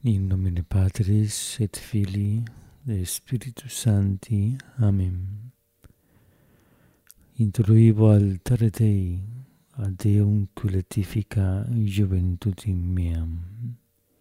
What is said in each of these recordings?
In nomine Patris et Filii et Spiritus Sancti. Amen. Introibo altare Dei, ad Deum culetifica juventutem meam.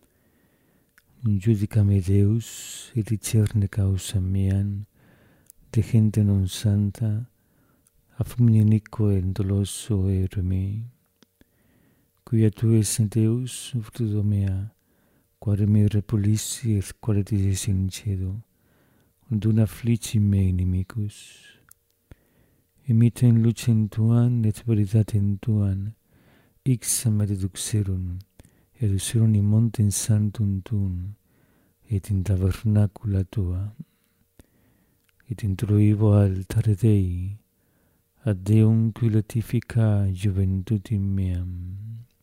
Judica me Deus, et discerne causa meam, de gente non santa, a fumine iniquo et doloso ere mei. Quia tu es Deus, fruto mea, quare me repulissi et quare disis in cedo, und una afflici me inimicus. Imiten lucem tuam et veritatem tuam, ixam reduxerum, in montem sanctum tuum, et in tabernacula tua. Et introibo altare Dei, ad Deum culetifica juventutem meam.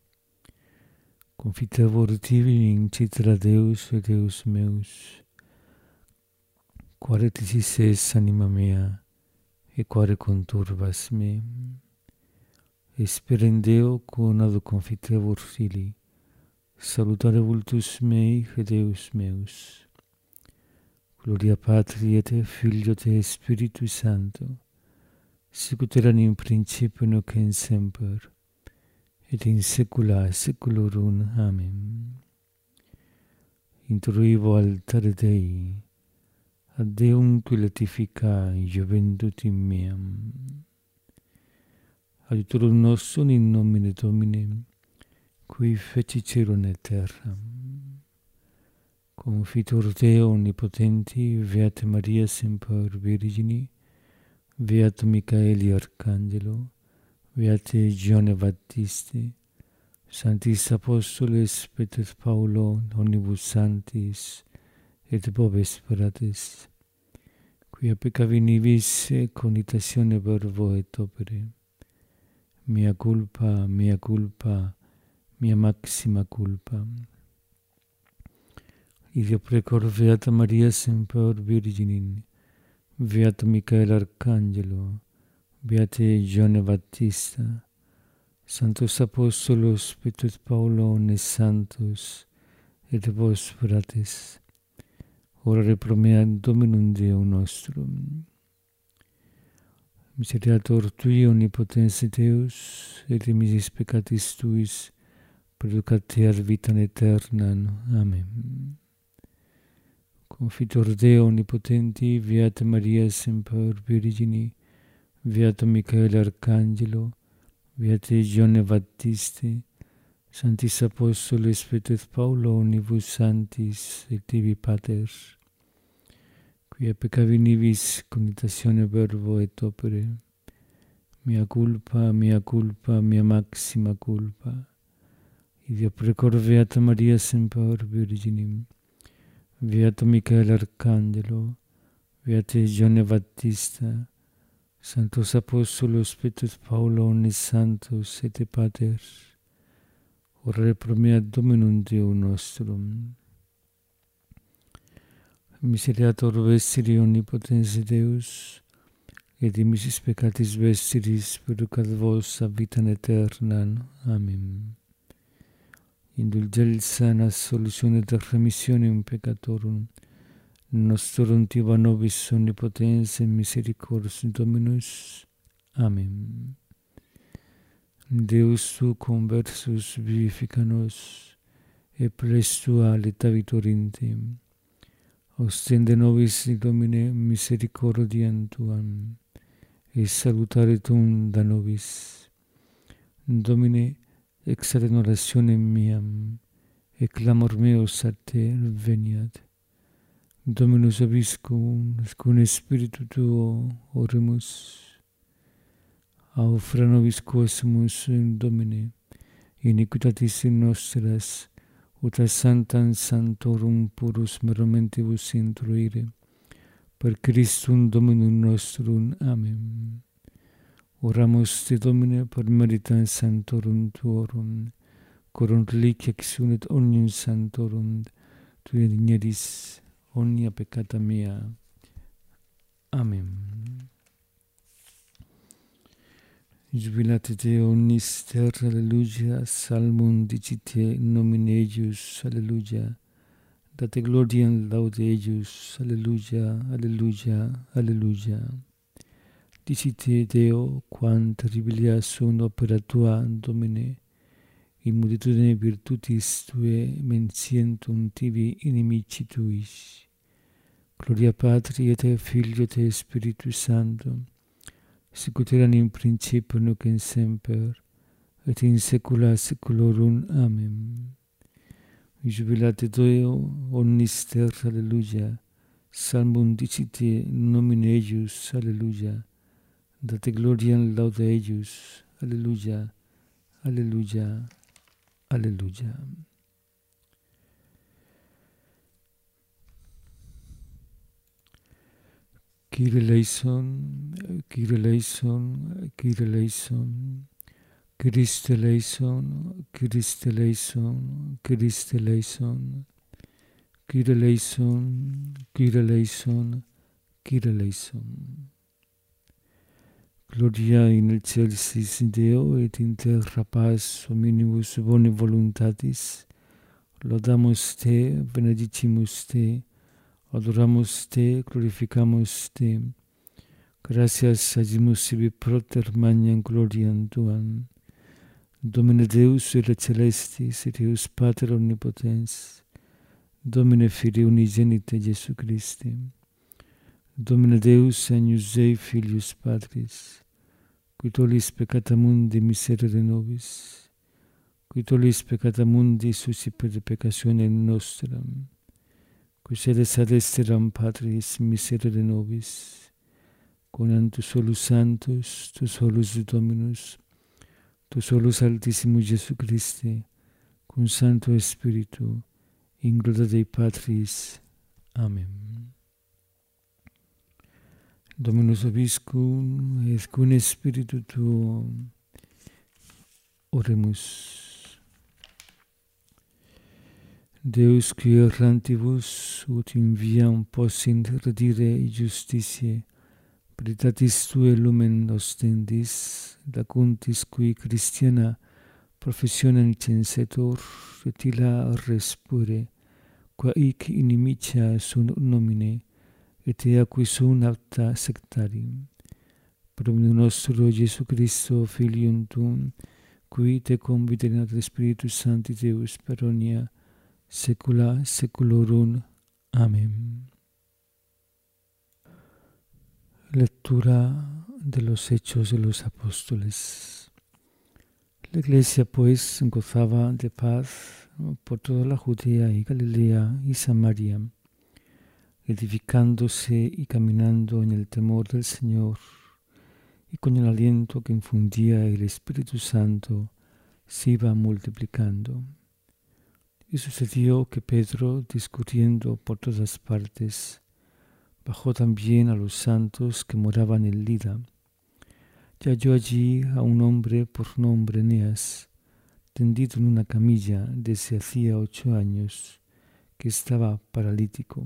Confitevor tibi in citra Deus et Deus meus, quare tisis es anima mea, et quare conturbas me. Espera in Deo quonado confitevor fili, salutare vultus mei et Deus meus. Gloria Patri et Filio et Spiritus Sancto, sicut erat in principio nunc et semper, et in saecula saeculorum. Amen. Introibo altare Dei, ad Deum culetifica juventutem meam. Adiutorum nostrum in nomine Domini, qui feci caelum et terram. Confitor Deo omnipotenti, Beata Maria semper Virgini, Beato Michaeli Arcangelo, Beate Gione Baptiste, Sanctis Apostoles Petrus Paulo, omnibus sanctis, et vobis fratres, quia peccavi nibis cogitatione verbo et opere, mea culpa, mea maxima culpa. Ideo precor Beata Maria semper Virginin, Beato Michael Arcangelo, Beate Gione Baptista, Sanctos Apostolos Petrus Paulo omnes santos, et vos fratres, orare pro mea Dominum Deum nostrum. Miseriator Tui, omnipotens Deus, et dimissis peccatis Tuis, perducat ad vitam aeternam. Amen. Confitor Deo omnipotenti, Beata Maria semper Virgini, Beato Michael Arcangelo, Beate Gione Baptiste, Sanctis Apostoles Petrus Paulo omnibus sanctis et tibi pater, quia peccavi nibis cogitatione verbo et opere, mea culpa, mea maxima culpa. Ideo precor Beata Maria semper Virginim, Beato Michael Arcangelo, Beate Gione Baptista, Sanctos Apostolos Petrus Paulo omnes santos et pater, orare pro mea Dominum Deum nostrum. Miseriator vestri omnipotens Deus, et dimissis peccatis vestris perducat vos ad vitam aeternam. Amen. Indulgentia absolutione et remissionem peccatorum nostrum tiba nobis omnipotens et misericors Dominus. Amen. Deus tu conversus vivifica nos, et prestua leta vitorintem. Ostende nobis, Domine, misericordiam Tuam, et salutare Tuum da nobis. Domine, exaret orationem meam, et clamor meus a Te veniat. Dominus vobiscum, cum Spiritu Tuo oremus. Aufra nobis quosumus, Domine, iniquitatis nostras, ut a sanctam sanctorum purus merumentibus intruire, per Christum Dominum nostrum. Amen. Oramus Te, Domine, per meritam sanctorum Tuorum, corum reliquia exunet omnium sanctorum, Tui digneris omnia peccata mea. Amen. Jubilate Deo omnis terra, alleluia, salmum dicite in nomine eius, alleluia, date gloria in laude eius. Alleluia, alleluia, alleluia. Dicite Deo, quam terribilia sunt opera tua, Domine, in multitudine virtutis Tue mentientum tibi inimici Tuis. Gloria Patri et Filio et Spiritus Sancto, sic ut erat in principio nunc et semper, et in saecula saeculorum. Amen. Jubilate Deo omnis terra, alleluia. Salmum dicite nomine eius, alleluia. Date gloria in laude eius, alleluia, alleluia, alleluia. Kyrie eleison, Kyrie eleison, Kyrie eleison. Christe eleison, Christe eleison, Christe eleison. Kyrie eleison, Kyrie eleison, Kyrie eleison. Gloria in excelsis Deo et in terra paz hominibus bone voluntatis. Laudamus Te, benedicimus Te, adoramus Te, glorificamus Te. Gratias agimus sibi proter magnam gloriam Tuam. Domine Deus ire celestis, et Deus Pater omnipotens, Domine Filii unigenite Iesu Christi, Domine Deus agnus Dei Filius Patris, qui tollis peccata mundi miserere nobis, qui tollis peccata mundi suscipere de peccatione nostram, qui sedes ad esteram Patris miserere nobis, con tu solus Sanctus, tu solus Dominus, tu solus Altissimus Iesu Christi, cum Sancto Spiritu, in gloria Dei Patris. Amen. Dominus vobiscum, et cum Spiritu tuo. Oremus. Deus qui errantibus ut in viam possint redire justitiae, veritatis Tue lumen ostendis, lacuntis qui Christiana professionem censetur, et illa res pure, qua hic inimicia sunt nomine, et ea qui sunt apta sectarium. Per omnium nostro Iesu Christo, Filium Tuum, qui Te conviterat Spiritus Sancti Deus per omnia saecula saeculorum. Amen. Lectura de los Hechos de los Apóstoles. La iglesia pues gozaba de paz por toda la Judea y Galilea y Samaria, edificándose y caminando en el temor del Señor, y con el aliento que infundía el Espíritu Santo se iba multiplicando. Y sucedió que Pedro, discurriendo por todas partes, bajó también a los santos que moraban en Lida, y halló allí a un hombre por nombre Eneas, tendido en una camilla desde hacía 8 años, que estaba paralítico.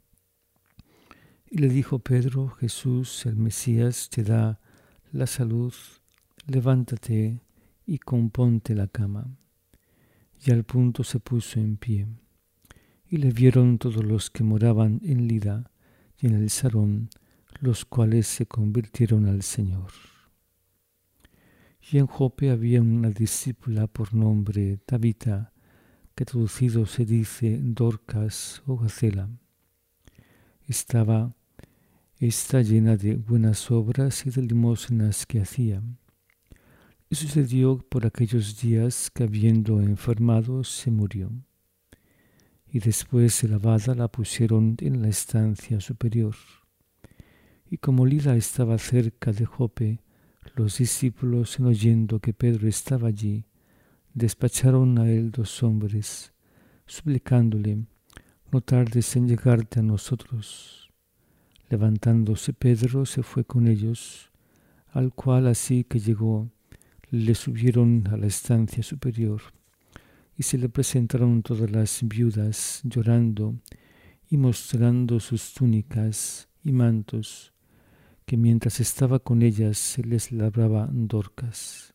Y le dijo Pedro: Jesús, el Mesías, te da la salud, levántate y componte la cama. Y al punto se puso en pie. Y le vieron todos los que moraban en Lida y en el Sarón, los cuales se convirtieron al Señor. Y en Jope había una discípula por nombre Tabita, que traducido se dice Dorcas o Gacela. Estaba esta llena de buenas obras y de limosnas que hacía. Y sucedió por aquellos días que, habiendo enfermado, se murió. Y después de lavada la pusieron en la estancia superior. Y como Lida estaba cerca de Jope, los discípulos, en oyendo que Pedro estaba allí, despacharon a él 2 hombres, suplicándole: no tardes en llegarte a nosotros. Levantándose Pedro se fue con ellos, al cual así que llegó, le subieron a la estancia superior, y se le presentaron todas las viudas llorando y mostrando sus túnicas y mantos, que mientras estaba con ellas se les labraba Dorcas.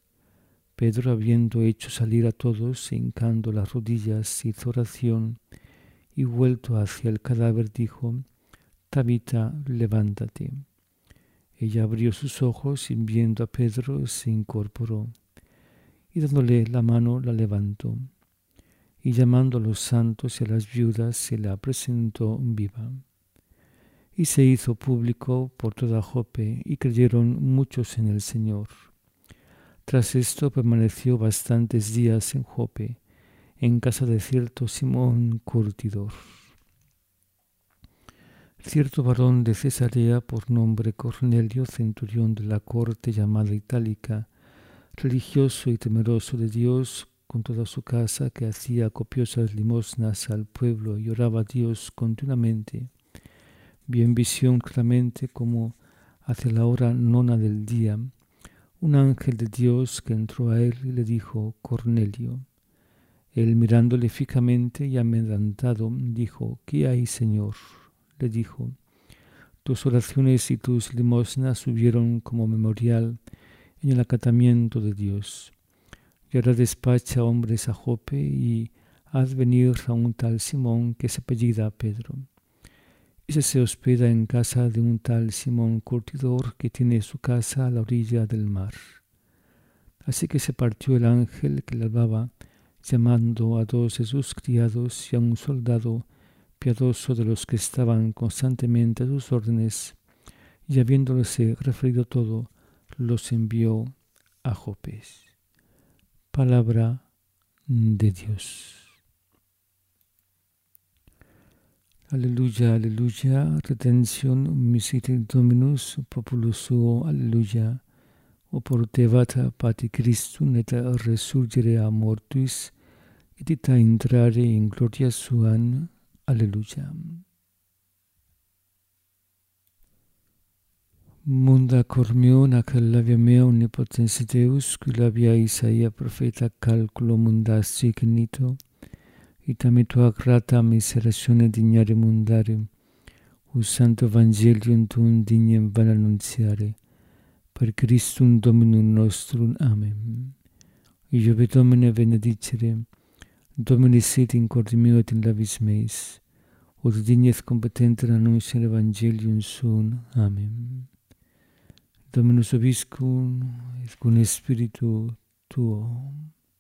Pedro, habiendo hecho salir a todos, hincando las rodillas, hizo oración y vuelto hacia el cadáver dijo: Tabita, levántate. Ella abrió sus ojos y viendo a Pedro se incorporó, y dándole la mano la levantó, y llamando a los santos y a las viudas se la presentó viva. Y se hizo público por toda Jope, y creyeron muchos en el Señor. Tras esto permaneció bastantes días en Jope, en casa de cierto Simón curtidor. Cierto varón de Cesarea, por nombre Cornelio, centurión de la corte llamada Itálica, religioso y temeroso de Dios, con toda su casa, que hacía copiosas limosnas al pueblo y oraba a Dios continuamente, vio en visión claramente como hacia la hora nona del día, un ángel de Dios que entró a él y le dijo: Cornelio. Él, mirándole fijamente y amedrentado, dijo: ¿Qué hay, Señor? Le dijo: tus oraciones y tus limosnas subieron como memorial en el acatamiento de Dios. Y ahora despacha hombres a Jope y haz venir a un tal Simón que se apellida Pedro. Ese se hospeda en casa de un tal Simón curtidor que tiene su casa a la orilla del mar. Así que se partió el ángel que le hablaba, llamando a 2 de sus criados y a un soldado piadoso de los que estaban constantemente a sus órdenes, y habiéndolese referido todo, los envió a Jope. Palabra de Dios. Aleluya, aleluya, redención misericorde Dominus, populus suo, aleluya. Oportevata pati Christum et resurgere a mortuis, et ita entrare in gloria suam. Aleluya. Munda cor meo nacel labia mea omnipotens Deus, qui labia Isaia profeta calculo mundas signito, ita tua grata miseratione dignare mundare, us santo evangelium tuum dignem van annunziare, per Christum Dominum nostrum. Amen. Iove Domine benedicere, Domine sit in corde meo et in labis meis, ut dignes competenter annunciare evangelium suum. Amen. Dominus vobiscum, et cum spiritu tuo.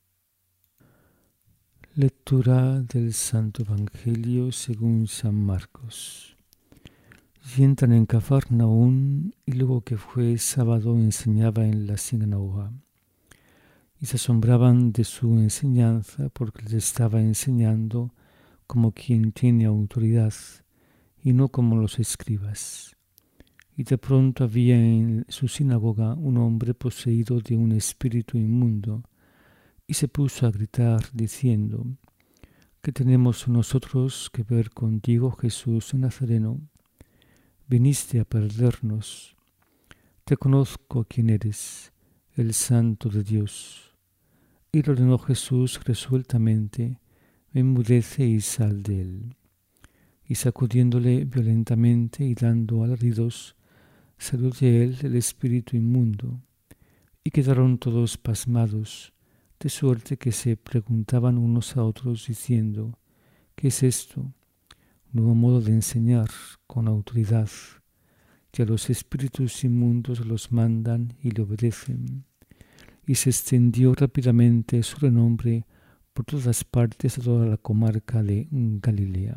Lectura del Santo Evangelio según San Marcos. Y entran en Cafarnaún, y luego que fue sábado enseñaba en la sinagoga. Y se asombraban de su enseñanza, porque les estaba enseñando como quien tiene autoridad, y no como los escribas. Y de pronto había en su sinagoga un hombre poseído de un espíritu inmundo, y se puso a gritar, diciendo: ¿Qué tenemos nosotros que ver contigo, Jesús Nazareno? Viniste a perdernos. Te conozco quién eres, el Santo de Dios. Y lo ordenó Jesús resueltamente: enmudece y sal de él. Y sacudiéndole violentamente y dando alaridos, salió de él el espíritu inmundo, y quedaron todos pasmados, de suerte que se preguntaban unos a otros diciendo: ¿qué es esto? Nuevo modo de enseñar con autoridad, que a los espíritus inmundos los mandan y le obedecen. Y se extendió rápidamente su renombre por todas partes de toda la comarca de Galilea.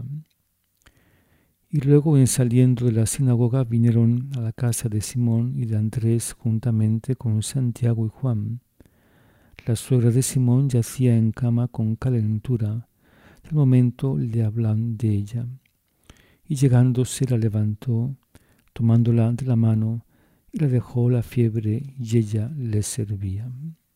Y luego, en saliendo de la sinagoga, vinieron a la casa de Simón y de Andrés juntamente con Santiago y Juan. La suegra de Simón yacía en cama con calentura. De momento le hablan de ella. Y llegándose la levantó, tomándola de la mano, y la dejó la fiebre, y ella le servía.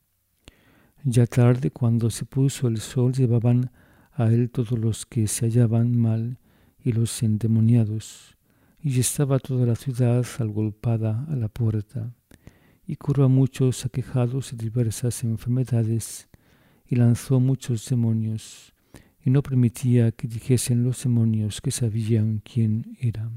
Ya tarde, cuando se puso el sol, llevaban a él todos los que se hallaban mal y los endemoniados, y estaba toda la ciudad agolpada a la puerta, y curó a muchos aquejados de diversas enfermedades, y lanzó muchos demonios, y no permitía que dijesen los demonios que sabían quién era.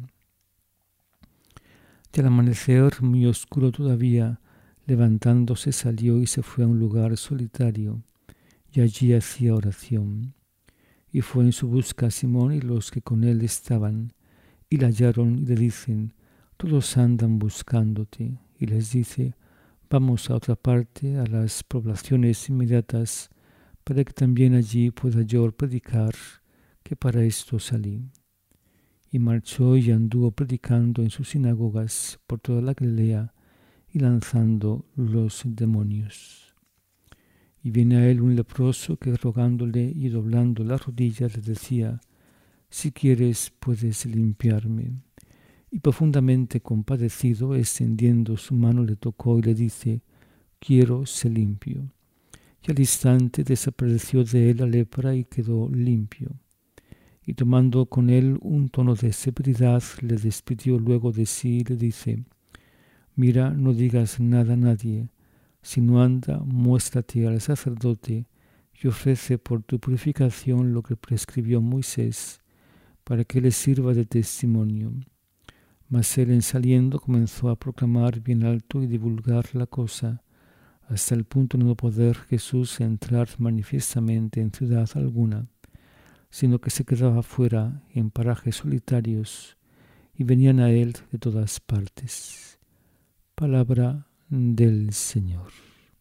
Y al amanecer, muy oscuro todavía, levantándose salió y se fue a un lugar solitario, y allí hacía oración. Y fue en su busca Simón y los que con él estaban, y la hallaron y le dicen: todos andan buscándote. Y les dice: vamos a otra parte, a las poblaciones inmediatas, para que también allí pueda yo predicar, que para esto salí. Y marchó y anduvo predicando en sus sinagogas por toda la Galilea y lanzando los demonios. Y viene a él un leproso que, rogándole y doblando las rodillas, le decía: si quieres puedes limpiarme. Y profundamente compadecido, extendiendo su mano, le tocó y le dice: quiero, sé limpio. Y al instante desapareció de él la lepra y quedó limpio. Y tomando con él un tono de severidad, le despidió luego de sí y le dice: mira, no digas nada a nadie, sino anda, muéstrate al sacerdote y ofrece por tu purificación lo que prescribió Moisés, para que le sirva de testimonio. Mas él, en saliendo, comenzó a proclamar bien alto y divulgar la cosa, hasta el punto de no poder Jesús entrar manifiestamente en ciudad alguna, sino que se quedaba fuera en parajes solitarios, y venían a él de todas partes. Palabra del Señor.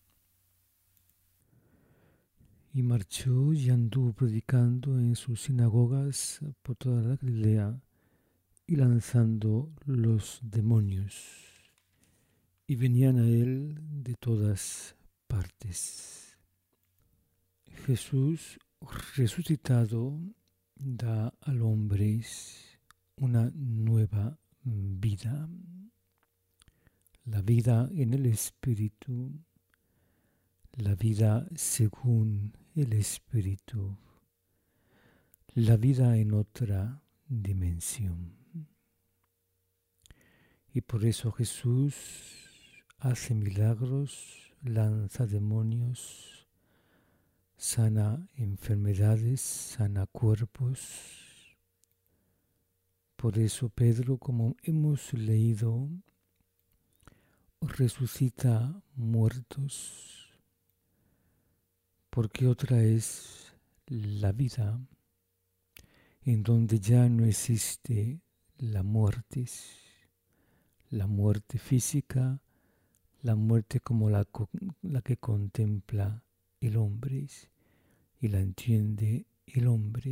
Y marchó y anduvo predicando en sus sinagogas por toda la Galilea y lanzando los demonios. Y venían a él de todas partes. Jesús resucitado da al hombre una nueva vida. La vida en el Espíritu, la vida según el Espíritu, la vida en otra dimensión. Y por eso Jesús hace milagros, lanza demonios, sana enfermedades, sana cuerpos. Por eso Pedro, como hemos leído, resucita muertos, porque otra es la vida, en donde ya no existe la muerte física, la muerte como la que contempla el hombre y la entiende el hombre.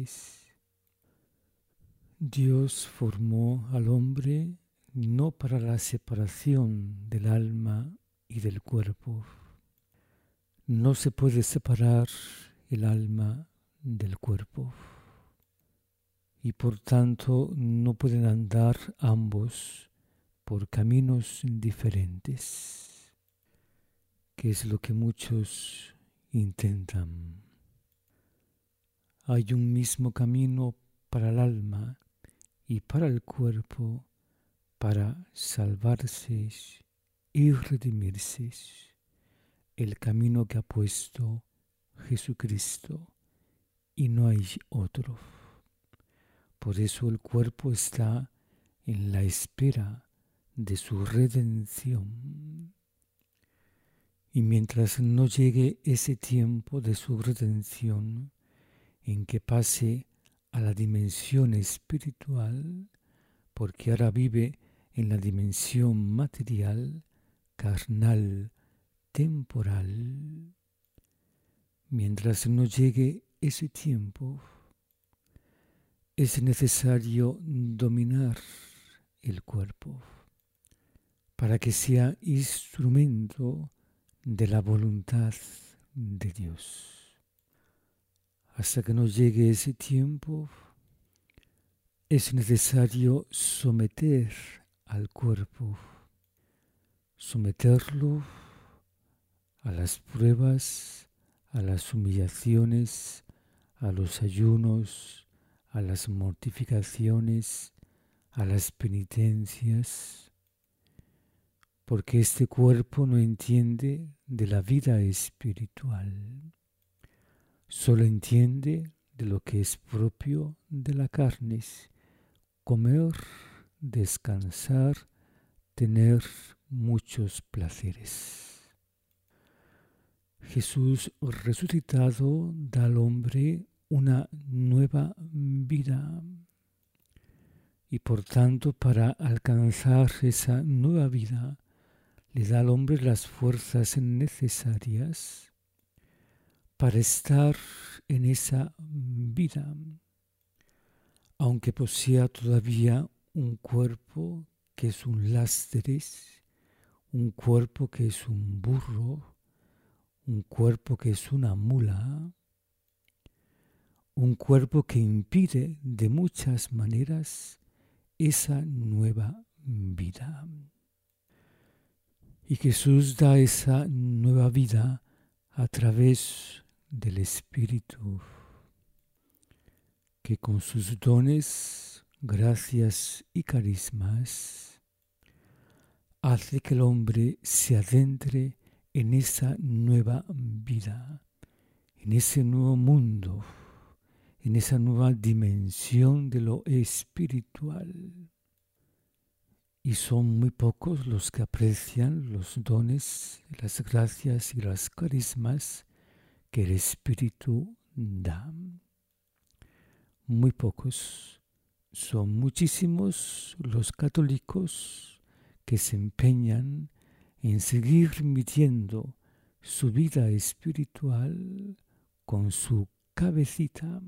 Dios formó al hombre no para la separación del alma y del cuerpo. No se puede separar el alma del cuerpo y por tanto no pueden andar ambos por caminos diferentes, que es lo que muchos intentan. Hay un mismo camino para el alma y para el cuerpo, para salvarse y redimirse, el camino que ha puesto Jesucristo, y no hay otro. Por eso el cuerpo está en la espera de su redención. Y mientras no llegue ese tiempo de su redención, en que pase a la dimensión espiritual, porque ahora vive en la dimensión material, carnal, temporal. Mientras no llegue ese tiempo, es necesario dominar el cuerpo para que sea instrumento de la voluntad de Dios. Hasta que no llegue ese tiempo, es necesario someter al cuerpo, someterlo a las pruebas, a las humillaciones, a los ayunos, a las mortificaciones, a las penitencias, porque este cuerpo no entiende de la vida espiritual, solo entiende de lo que es propio de la carne: comer, descansar, tener muchos placeres. Jesús resucitado da al hombre una nueva vida. Y por tanto, para alcanzar esa nueva vida, le da al hombre las fuerzas necesarias para estar en esa vida, aunque posea todavía un cuerpo que es un lastres, un cuerpo que es un burro, un cuerpo que es una mula, un cuerpo que impide de muchas maneras esa nueva vida. Y Jesús da esa nueva vida a través del Espíritu, que con sus dones, gracias y carismas, hace que el hombre se adentre en esa nueva vida, en ese nuevo mundo, en esa nueva dimensión de lo espiritual. Y son muy pocos los que aprecian los dones, las gracias y los carismas que el Espíritu da. Muy pocos. Son muchísimos los católicos que se empeñan en seguir midiendo su vida espiritual con su cabecita.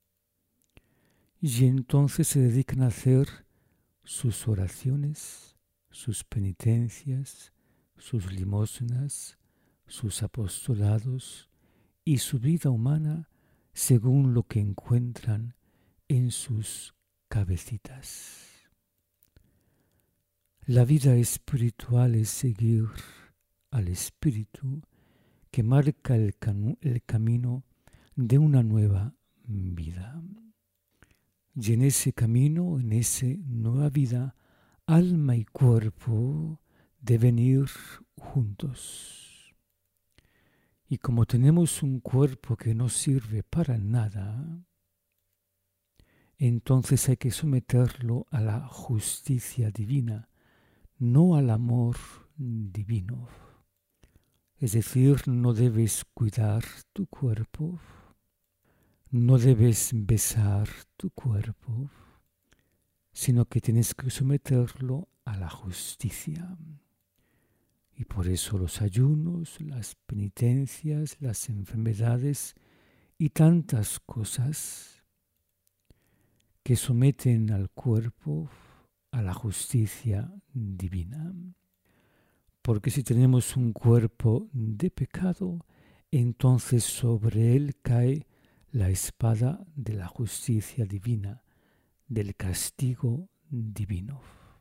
Y entonces se dedican a hacer sus oraciones, sus penitencias, sus limosnas, sus apostolados y su vida humana según lo que encuentran en sus cabecitas. La vida espiritual es seguir al Espíritu que marca el camino de una nueva vida. Y en ese camino, en esa nueva vida, alma y cuerpo deben ir juntos. Y como tenemos un cuerpo que no sirve para nada, entonces hay que someterlo a la justicia divina, no al amor divino. Es decir, no debes cuidar tu cuerpo, no debes besar tu cuerpo, sino que tienes que someterlo a la justicia. Y por eso los ayunos, las penitencias, las enfermedades y tantas cosas que someten al cuerpo a la justicia divina. Porque si tenemos un cuerpo de pecado, entonces sobre él cae la espada de la justicia divina, del castigo divino.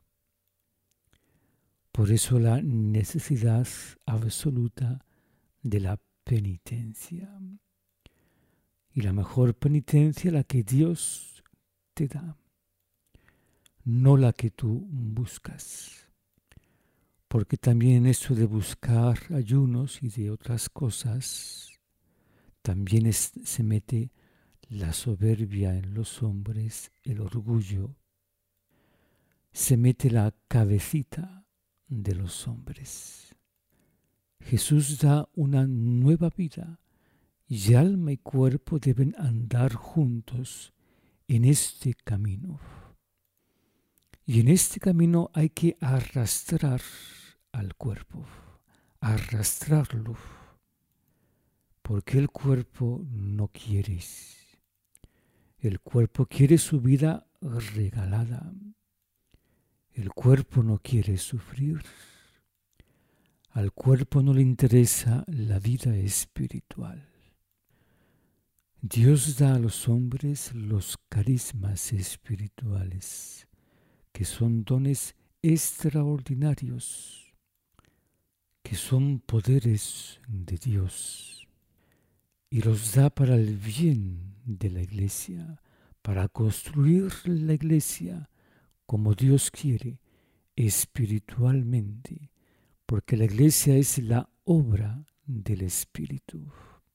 Por eso la necesidad absoluta de la penitencia. Y la mejor penitencia la que Dios te da, no la que tú buscas. Porque también eso de buscar ayunos y de otras cosas, también se mete la soberbia en los hombres, el orgullo. Se mete la cabecita de los hombres. Jesús da una nueva vida y alma y cuerpo deben andar juntos en este camino. Y en este camino hay que arrastrar al cuerpo, arrastrarlo, porque el cuerpo no quiere. El cuerpo quiere su vida regalada. El cuerpo no quiere sufrir. Al cuerpo no le interesa la vida espiritual. Dios da a los hombres los carismas espirituales, que son dones extraordinarios, que son poderes de Dios, y los da para el bien de la Iglesia, para construir la Iglesia como Dios quiere, espiritualmente, porque la Iglesia es la obra del Espíritu.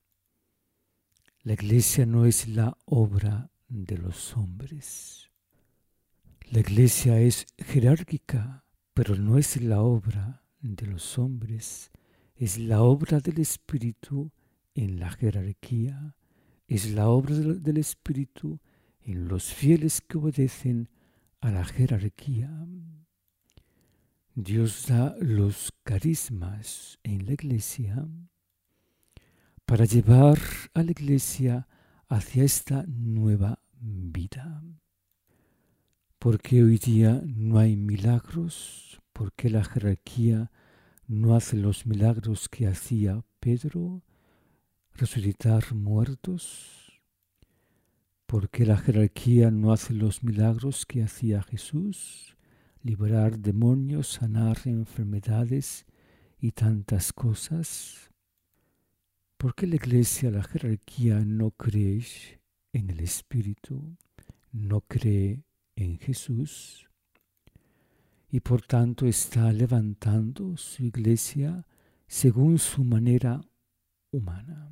La Iglesia no es la obra de los hombres. La Iglesia es jerárquica, pero no es la obra de los hombres, es la obra del Espíritu en la jerarquía, es la obra del Espíritu en los fieles que obedecen a la jerarquía. Dios da los carismas en la Iglesia para llevar a la Iglesia hacia esta nueva vida. Porque hoy día no hay milagros, porque la jerarquía no hace los milagros que hacía Pedro, resucitar muertos, porque la jerarquía no hace los milagros que hacía Jesús, liberar demonios, sanar enfermedades y tantas cosas. Porque la Iglesia, la jerarquía, no cree en el Espíritu, no cree en Jesús y por tanto está levantando su Iglesia según su manera humana,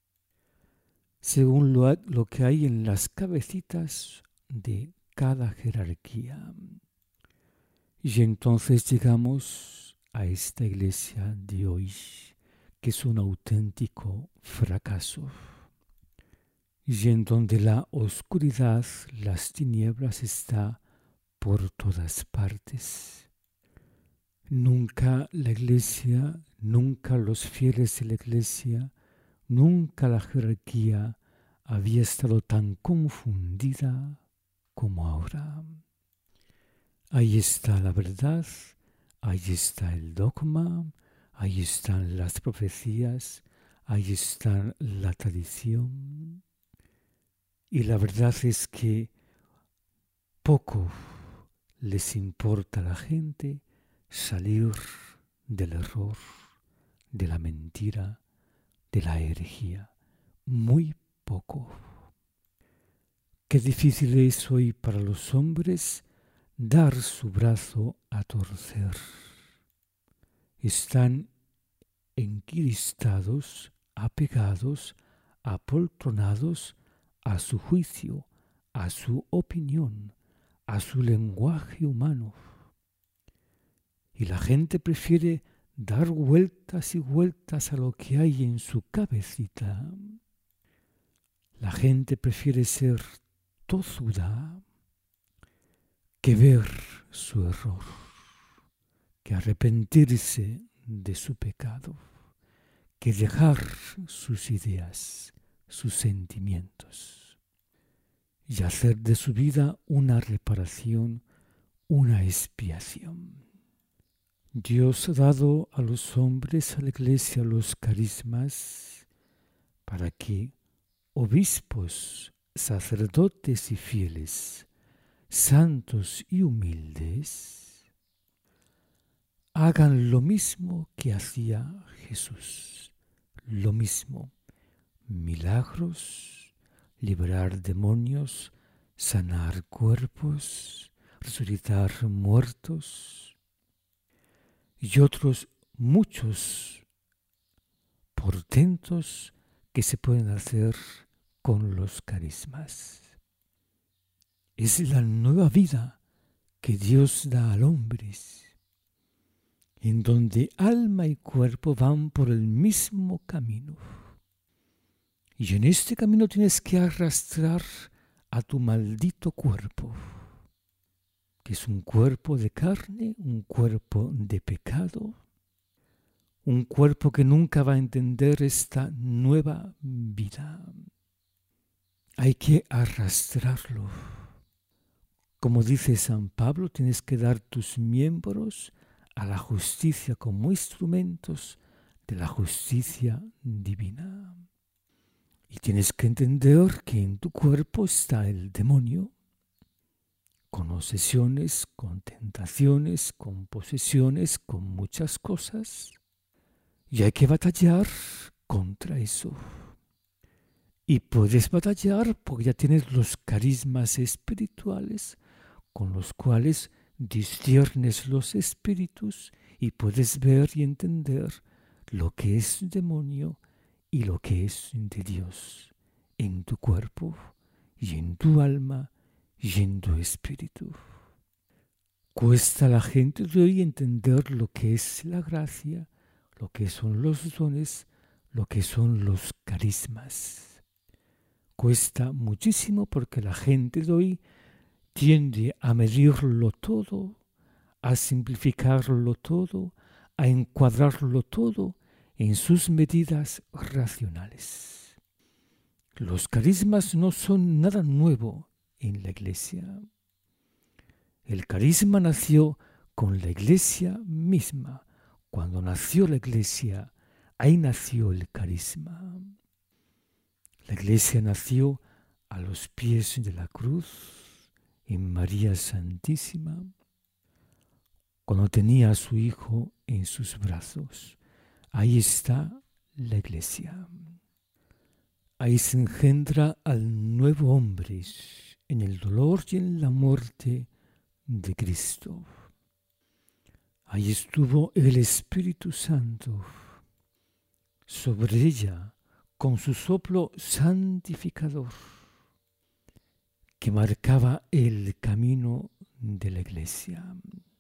según lo que hay en las cabecitas de cada jerarquía. Y entonces llegamos a esta Iglesia de hoy, que es un auténtico fracaso, y en donde la oscuridad, las tinieblas está por todas partes. Nunca la Iglesia, nunca los fieles de la Iglesia, nunca la jerarquía había estado tan confundida como ahora. Ahí está la verdad, ahí está el dogma, ahí están las profecías, ahí está la tradición. Y la verdad es que poco les importa a la gente salir del error, de la mentira, de la herejía. Muy poco. Qué difícil es hoy para los hombres dar su brazo a torcer. Están encristados, apegados, apoltronados a su juicio, a su opinión, a su lenguaje humano. Y la gente prefiere dar vueltas y vueltas a lo que hay en su cabecita. La gente prefiere ser tozuda que ver su error, que arrepentirse de su pecado, que dejar sus ideas, sus sentimientos y hacer de su vida una reparación, una expiación. Dios ha dado a los hombres, a la Iglesia, los carismas para que obispos, sacerdotes y fieles, santos y humildes, hagan lo mismo que hacía Jesús, lo mismo, milagros, liberar demonios, sanar cuerpos, resucitar muertos y otros muchos portentos que se pueden hacer con los carismas. Es la nueva vida que Dios da al hombre, en donde alma y cuerpo van por el mismo camino. Y en este camino tienes que arrastrar a tu maldito cuerpo, que es un cuerpo de carne, un cuerpo de pecado, un cuerpo que nunca va a entender esta nueva vida. Hay que arrastrarlo. Como dice San Pablo, tienes que dar tus miembros a la justicia como instrumentos de la justicia divina. Y tienes que entender que en tu cuerpo está el demonio, con obsesiones, con tentaciones, con posesiones, con muchas cosas. Y hay que batallar contra eso. Y puedes batallar porque ya tienes los carismas espirituales con los cuales disciernes los espíritus y puedes ver y entender lo que es demonio y lo que es de Dios en tu cuerpo y en tu alma y en tu espíritu. Cuesta a la gente de hoy entender lo que es la gracia, lo que son los dones, lo que son los carismas. Cuesta muchísimo porque la gente de hoy tiende a medirlo todo, a simplificarlo todo, a encuadrarlo todo en sus medidas racionales. Los carismas no son nada nuevo en la Iglesia. El carisma nació con la Iglesia misma. Cuando nació la Iglesia, ahí nació el carisma. La Iglesia nació a los pies de la cruz, en María Santísima, cuando tenía a su Hijo en sus brazos. Ahí está la Iglesia. Ahí se engendra al nuevo hombre en el dolor y en la muerte de Cristo. Ahí estuvo el Espíritu Santo sobre ella con su soplo santificador que marcaba el camino de la Iglesia.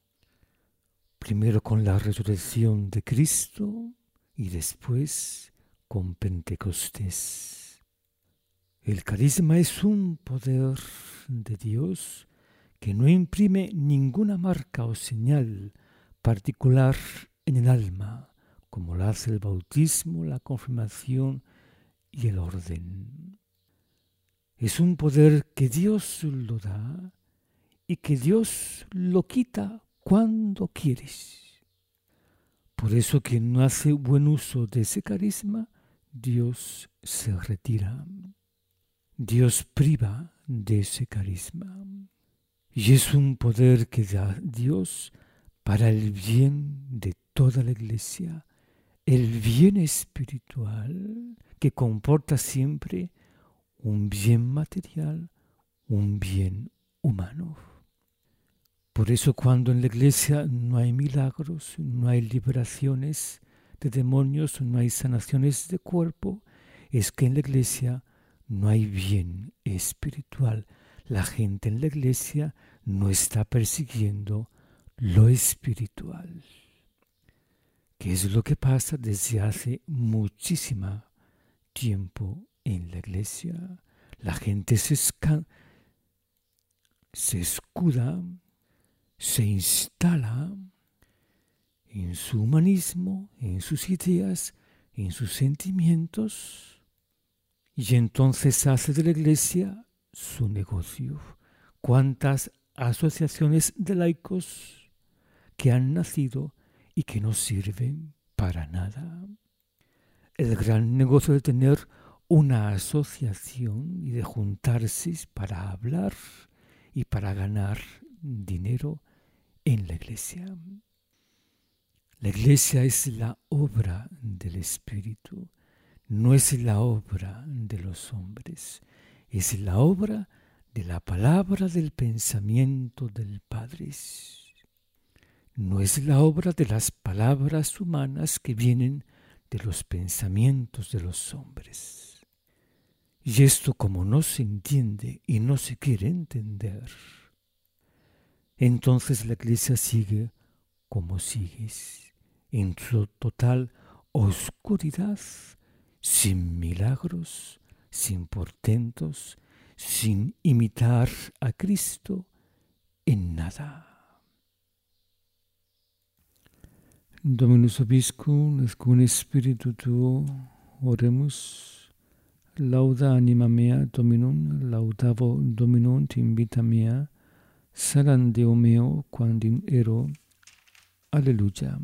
Primero con la resurrección de Cristo y después con Pentecostés. El carisma es un poder de Dios que no imprime ninguna marca o señal particular en el alma, como lo hace el bautismo, la confirmación y el orden. Es un poder que Dios lo da y que Dios lo quita cuando quieres. Por eso quien no hace buen uso de ese carisma, Dios se retira. Dios priva de ese carisma. Y es un poder que da Dios para el bien de toda la Iglesia, el bien espiritual que comporta siempre un bien material, un bien humano. Por eso cuando en la Iglesia no hay milagros, no hay liberaciones de demonios, no hay sanaciones de cuerpo, es que en la Iglesia no hay bien espiritual. La gente en la Iglesia no está persiguiendo lo espiritual, que es lo que pasa desde hace muchísimo tiempo en la Iglesia. La gente se escuda, se instala en su humanismo, en sus ideas, en sus sentimientos, y entonces hace de la Iglesia su negocio. ¿Cuántas asociaciones de laicos que han nacido y que no sirven para nada? El gran negocio de tener una asociación y de juntarse para hablar y para ganar dinero en la Iglesia. La Iglesia es la obra del Espíritu, no es la obra de los hombres, es la obra de la palabra del pensamiento del Padre. No es la obra de las palabras humanas que vienen de los pensamientos de los hombres. Y esto, como no se entiende y no se quiere entender, entonces la Iglesia sigue como sigues, en su total oscuridad, sin milagros, sin portentos, sin imitar a Cristo en nada. Dominus Vobiscum, et cum spiritu tuo, oremus. Lauda anima mea Dominum, laudavo Dominum in vita mea, salam Deo meo quam ero. Alleluia.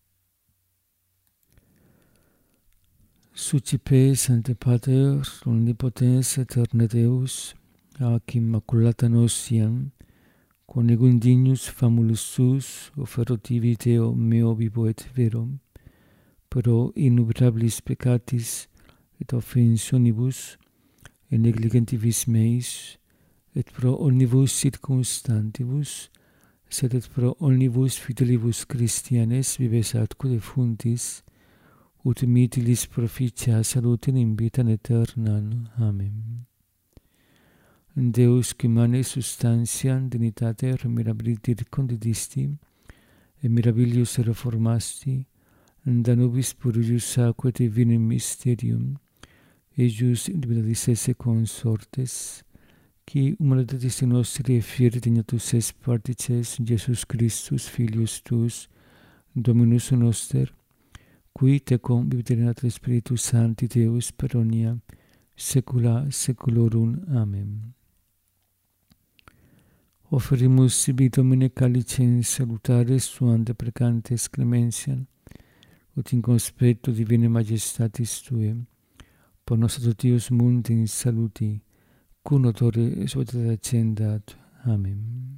Sucipe Sancte Pater, omnipotens aeterne Deus, ac immaculata nos iam, conegum dignus famulus sus, offerotivi Deo meo vivo et vero, pro innumerabilis peccatis et offensionibus, et negligentibus meis, et pro omnibus circumstantibus, sed et pro omnibus fidelibus Christianes vives atque defuntis, ut mitilis proficia salutem in vitam aeternam. Amen. Deus qui mane substantiam dignitate mirabilis condidisti, et mirabilius reformasti, da nobis purus aquae divinem mysterium, eius libidisse consortes, qui humilitatis nostri fieri dignatus es partices Jesus Christus, Filius tuus, Dominus noster, qui tecum viviterat Spiritus Sancti Deus per omnia saecula saeculorum. Amen. Offerimus sibi Domine calicem salutaris suante precantes clementiam, ut in conspectu divine majestatis Tuae, por nos totius mundi in saluti, cum odore suavitate accendat. Amen.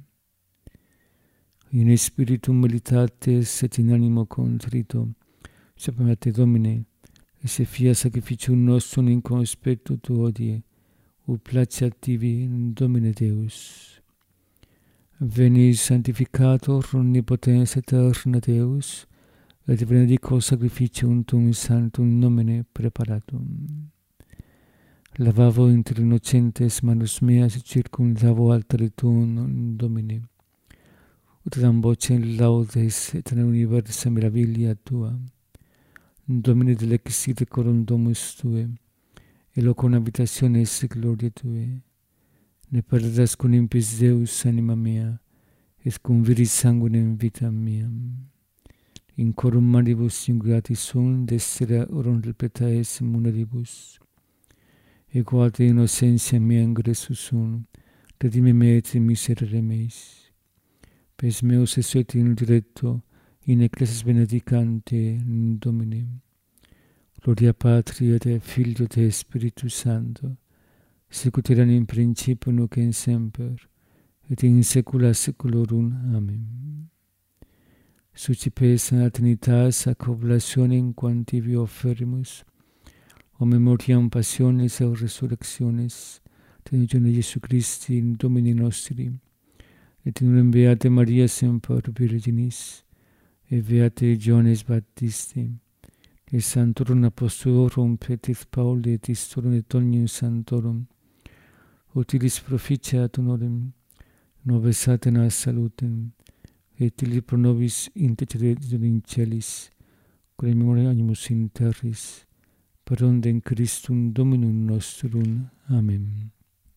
In spiritum militatis et in animo contrito, sapemate Domine, et se fia sacrificium nostrum in conspectu tu hodie, ut placeat tibi, Domine Deus. Veni sanctificator omnipotens aeterna Deus, et benedico sacrificium tuum sanctum nomine preparatum. Lavavo inter innocentes manus meas et circumdavo altare tuum, Domine, ut dam vocem laudes et in universa mirabilia Tua. Domine delexit corum domus Tuae, et locum habitationis gloria Tuae. Ne perdas cum impis Deus anima mea, et cum viris sanguinem vitam meam. In corum manibus ingrati sunt, desera orum repetaes munaribus. Equate innocentia mea ingressus sunt, redime me et miserere meis. Pes meus esuet in diretto, in ecclesias benedicante, Domine. Gloria Patri et Filio et Spiritus Sancto, sicut erat in principio nunc et semper, et in saecula saeculorum. Amen. Sucipes a Trinitas ac oblationem quantivi offerimus, o memoriam passiones et resurrectiones, Tene Jesu Christi, Domini nostri, et in unum beate Maria semper Virginis, et beate Johannes Baptiste, et Sanctorum Apostolorum Petris Pauli et Istorum et omnium Sanctorum, utilis proficiat honorem, nobis satana salutem, et illi pro nobis intercedit in celis, quae memoria animus in terris, per ondem Christum Dominum nostrum. Amen.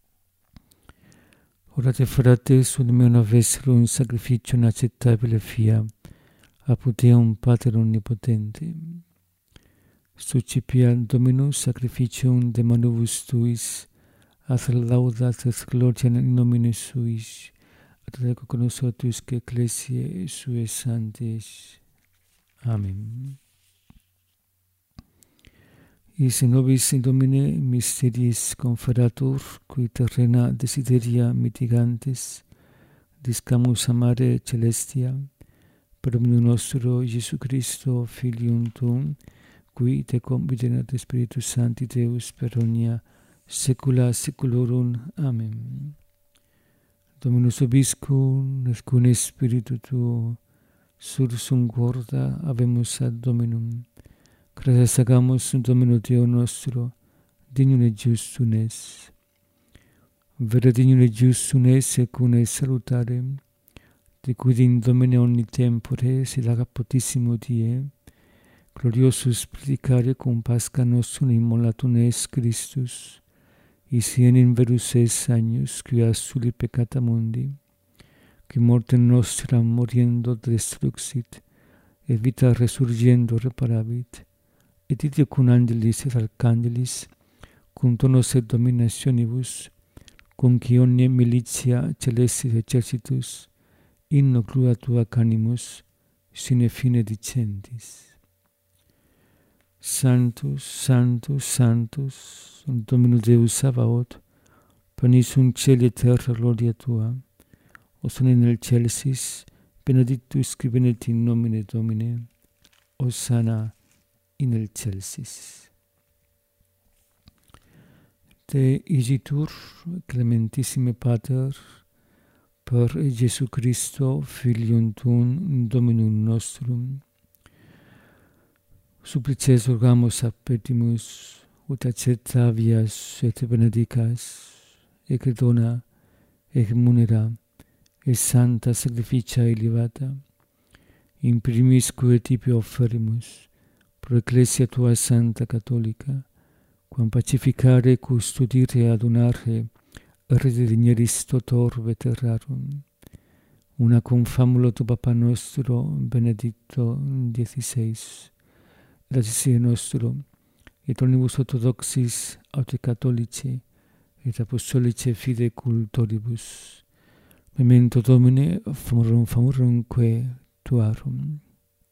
Orate fratres, ut meum vesserum sacrificium acceptabile fia, apud Deum Pater omnipotente. Sucipiat Dominus sacrificium de manibus tuis, ad laudat et gloria in nomine suis, ad reconosco tuisque ecclesiae suae sanctis. Amen. Is nobis in Domine mysteris conferatur, qui terrena desideria mitigantes, discamus amare celestia, per omnium nostro Iesu Christo, Filium Tuum, qui tecum viderat Spiritus Sancti Deus per omnia saecula saeculorum. Amen. Dominus vobiscum, et cum Spiritu Tuo, sursum corda habemus ad Dominum. Gratias agamus Domino Deo nostro, dignum et justum es. Vera dignum et justum es, et cum es salutare, de quid in Domine omni tempore sit agapotissimo die, gloriosus predicare cum Pascha nostrum immolatum es Christus, isien in verus es agnus, quia soli peccata mundi, qui mortem nostram moriendo destruxit, et vita resurgiendo reparavit, et ite cum angelis et arcangelis, cum donos et dominationibus, cum qui omnia militia celestis exercitus, in gloria Tua canimus, sine fine dicentis. Sanctus, Sanctus, Sanctus, Dominus Deus Sabaoth, panis in caeli et terra gloria Tua, hosanna in excelsis, benedictus qui venit in nomine Domine, hosanna in excelsis. Te igitur, clementissime Pater, per Iesu Christo, Filium Tuum, Dominum nostrum, supplices rogamus appetimus, ut acceptavias et benedicas, et dona, et munera, et santa sacrificia elevata, in primis quae tibi offerimus, pro Ecclesia Tua Santa Catholica, quam pacificare, custodire, adunare, rededineris totor veterarum. Una cum famulo tu Papa nostro, Benedicto XVI, et nostro, et omnibus orthodoxis, aut catholici, et apostolici fide cultoribus. Memento Domine, famorumque tuarum.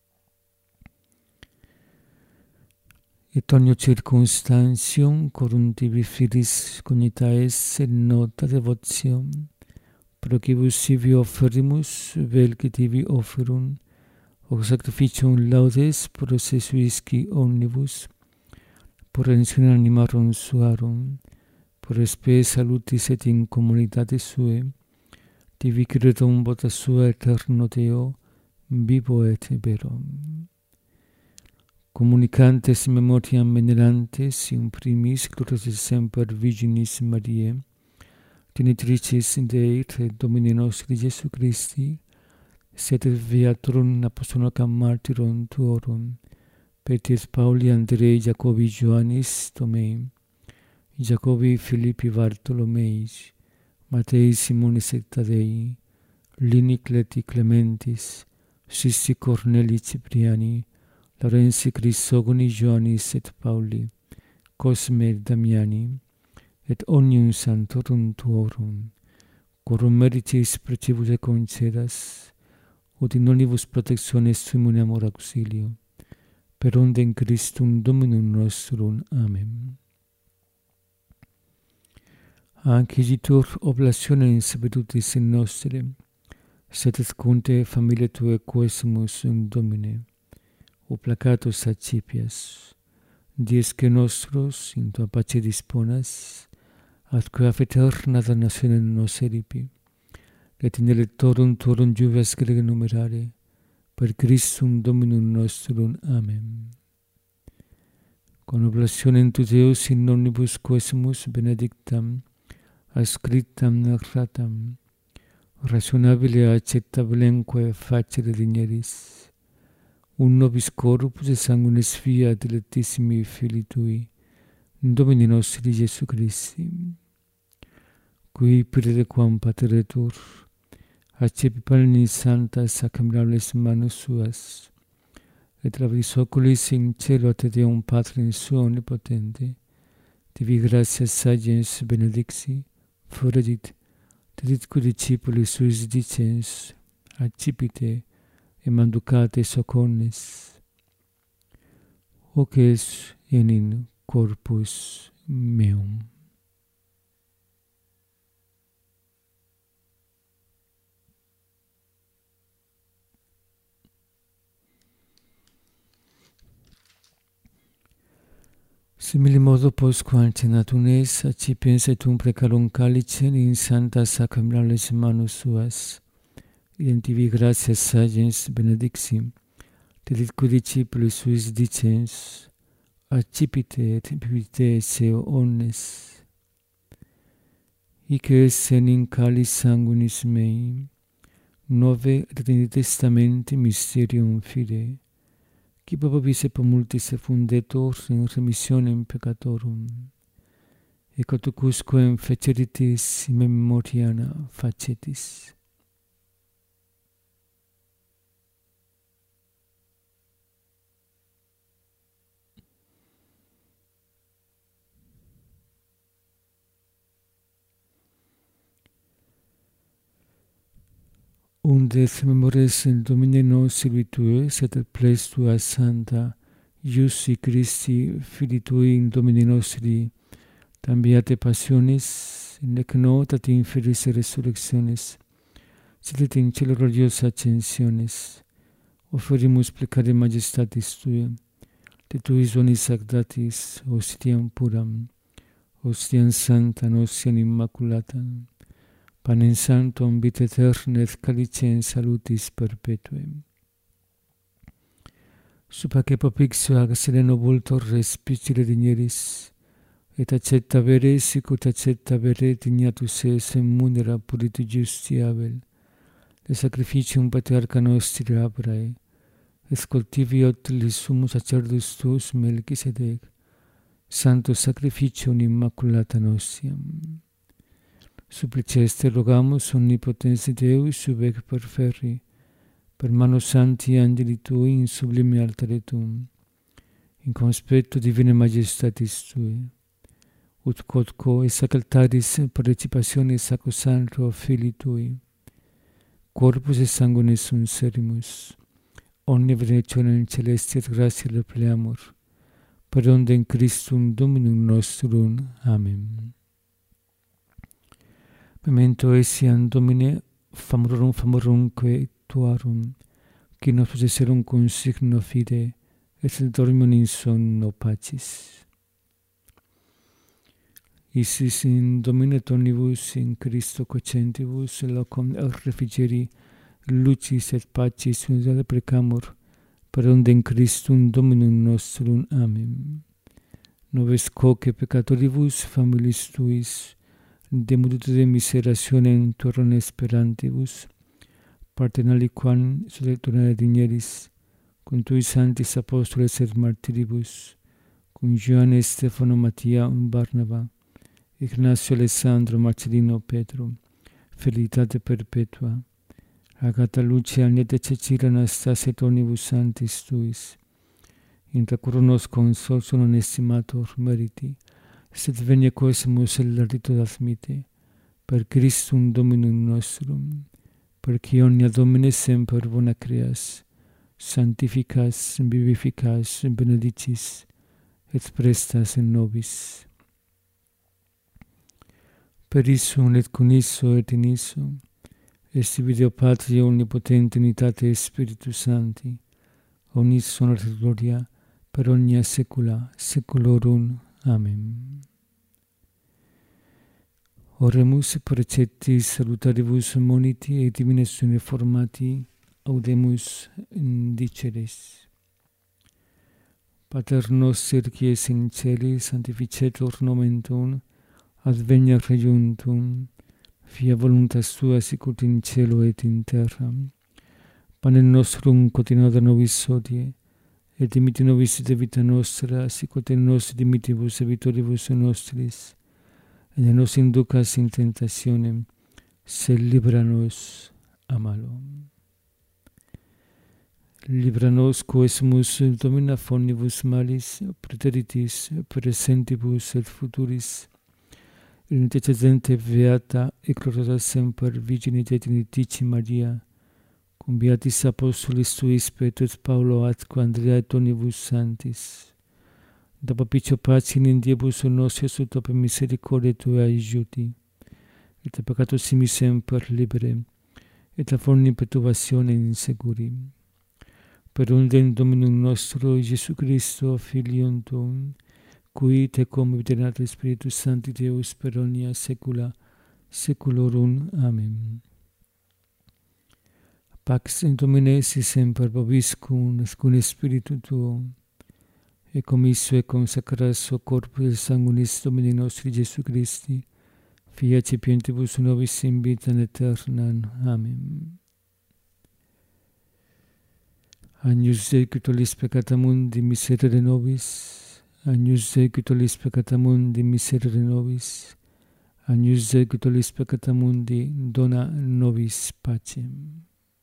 Et ogni circunstantium, corum tibi filis cognitaes in nota devotium, procibus sivi offerimus, vel que tibi offerum, o sacrificium laudes processuisci omnibus, por redentione animarum suarum, por spe salutis et in communitate sue, tibi cretum vota sua eterno Deo, vivo et vero. Communicantes memoriam venerantes, in primis glorias semper Virginis Mariae, Genitricis Dei et Domini nostri Iesu Christi, sed viatorum apostolocam martyrum tuorum, Petris Pauli, Andrei, Jacobi, Ioannis, Tomei, Jacobi, Philippi, Bartolomei, Matei, Simonis et Tadei, Lini, Cleti, Clementis, Sisti, Corneli, Cipriani, Laurensi, Crisogoni, Ioannis et Pauli, Cosme, Damiani, et omnium sanctorum tuorum, quorum meritis precibus et concedas, ut in omnibus protectiones sumum amor auxilio, per ondem Christum Dominum nostrum. Amen. Acquisitur oblationes virtutis in nostre, sed et conte familiae Tuae quesumus in Domine, o placatus accipias, diesque nostros in Tua pace disponas, atque af eterna damnationem nos eripi, et in electorum Tuorum juvias grege numerare, per Christum Dominum nostrum. Amen. Con oblationem tu Deus in omnibus quesumus benedictam, ascriptam narratam, rationabile acceptablenque facere digneris, un nobis corpus et sanguinis via dilectissimi Filii Tui, Domini nostri Iesu Christi, qui perequam pateretur, accepi palnis santas sacramentales manus suas, et labris oculis in cielo te Deum Patrim suo omnipotente, tibi gratias sagens benedixi, foredit, teditque discipulis suis dicens, accipite, et manducate socornes, hoc es in corpus meum. Simili modo postquam cenatunes accipiens et precarum calicem in sanctas sacramentales manus suas, identivi gratias sagens benedixim, teditque discipulis suis dicens, accipite et bibite seo omnes. Hic es in calis sanguinis mei, nove et testamenti mysterium fide, qui popis et multis fundetur in remissionem peccatorum, et quotucusquem feceritis in memoriana facetis. Unde memores in Domine nostri Tue, sed ples Tua Santa, Iussi Christi, Filii Tui in Domini nostri, tam beate passionis, nec notat in felis resurrectionis, sed et in cielo gloriosa ascensionis, offerimus plecare majestatis Tuae, de Tuis bonis sanctatis, ostiam puram, ostiam sanctam, ostiam immaculatam, panem sanctum vitae aeterna et calicem salutis perpetuem. Supaque propixio ag sereno vultor respicere digneris, et accepta vere sicut accepta vere dignatus es in munera puritu justi Abel, de sacrificium patriarcha nostri Abrae, et scoltivi otilis sumus sacerdus tuus Melchisedec, Santo Sacrificium Immaculata Nostiam. Suppliceste rogamus omnipotens Deus sub ec perferri, per mano Sancti Angeli Tui in sublime altare Tuum, in conspectu Divine Majestatis Tui, ut quodquo et sacraltaris participationis sacrosancto Filii Tui, corpus et sanguinis sunt serimus, omnia benedictionem celesti et gratia repleamur, per ondem Christum Dominum nostrum. Amen. Memento essiam Domine famorumque Tuarum, qui nos possesserum consigno fide, et dormium in sonno pacis. Isis in Domine tonibus, in Christo cocentibus, locum refrigeri, lucis et pacis universale precamur, per ondem Christum Dominum nostrum. Amen. Nobis quoque peccatoribus familis Tuis, de multitude miserationem torrem esperantibus, partem aliquam solectorare digneris, cum Tui sanctis apostoles et martiribus, cum Ioanne, Stefano, Mattia, Barnaba, Ignacio, Alessandro, Marcellino, Petro, felicitate perpetua, Agata, Lucia, Agneta, Cecilia, Anastasia, et omnibus sanctis Tuis, intra coronos consorso non estimator meriti, sed venia quosimus el ardito admite, per Christum Dominum nostrum, per qui omnia Domine semper bona creas, sanctificas, vivificas, benedicis, et prestas in nobis. Per issum et con isso et in isso, est Deo Patria omnipotente unitate Spiritus Sancti, omnis honor et gloria, per omnia saecula saeculorum. Amen. Oremus preceptis salutaribus moniti et divinis uniformati audemus indiceres. Pater noster qui es in celi, sanctificetur nomen Tuum, adveniat regnum Tuum, fiat voluntas Tua sicut in cielo et in terra. Panem nostrum quotidianum da nobis hodie, et dimitte nobis debita nostra, sicut et nos dimittibus debitoribus nostris, et ne nos inducas in tentationem, sed libera nos a malo. Libera nos quoesmus Domine omnibus malis, praeteritis, praesentibus et futuris, intercedente beata et gloriosa semper Virginitate Trinitatio Maria, cum beatis apostolis Tuis Petrus, Paulo, atque Andrea et omnibus sanctis, da propicio pace in diebus nostris ut per misericordia Tua aiuti, et a peccato simi semper libere, et a forni perturbatione insecuri. Per ondem Dominum nostro Iesu Christo, Filium Tuum, qui tecum viterat Spiritus Sancti Deus per omnia saecula saeculorum. Amen. Pax in Domine si semper vobiscum, cum Spiritu Tuo, et commisso et consacras o corpus et sanguinis Domini nostri Iesu Christi, fiat cipientibus nobis in vitam aeternam. Amen. Agnus Dei qui tollis peccata mundi, miserere nobis. Agnus Dei qui tollis peccata mundi, miserere nobis. Agnus Dei qui tollis peccata mundi, dona nobis pacem.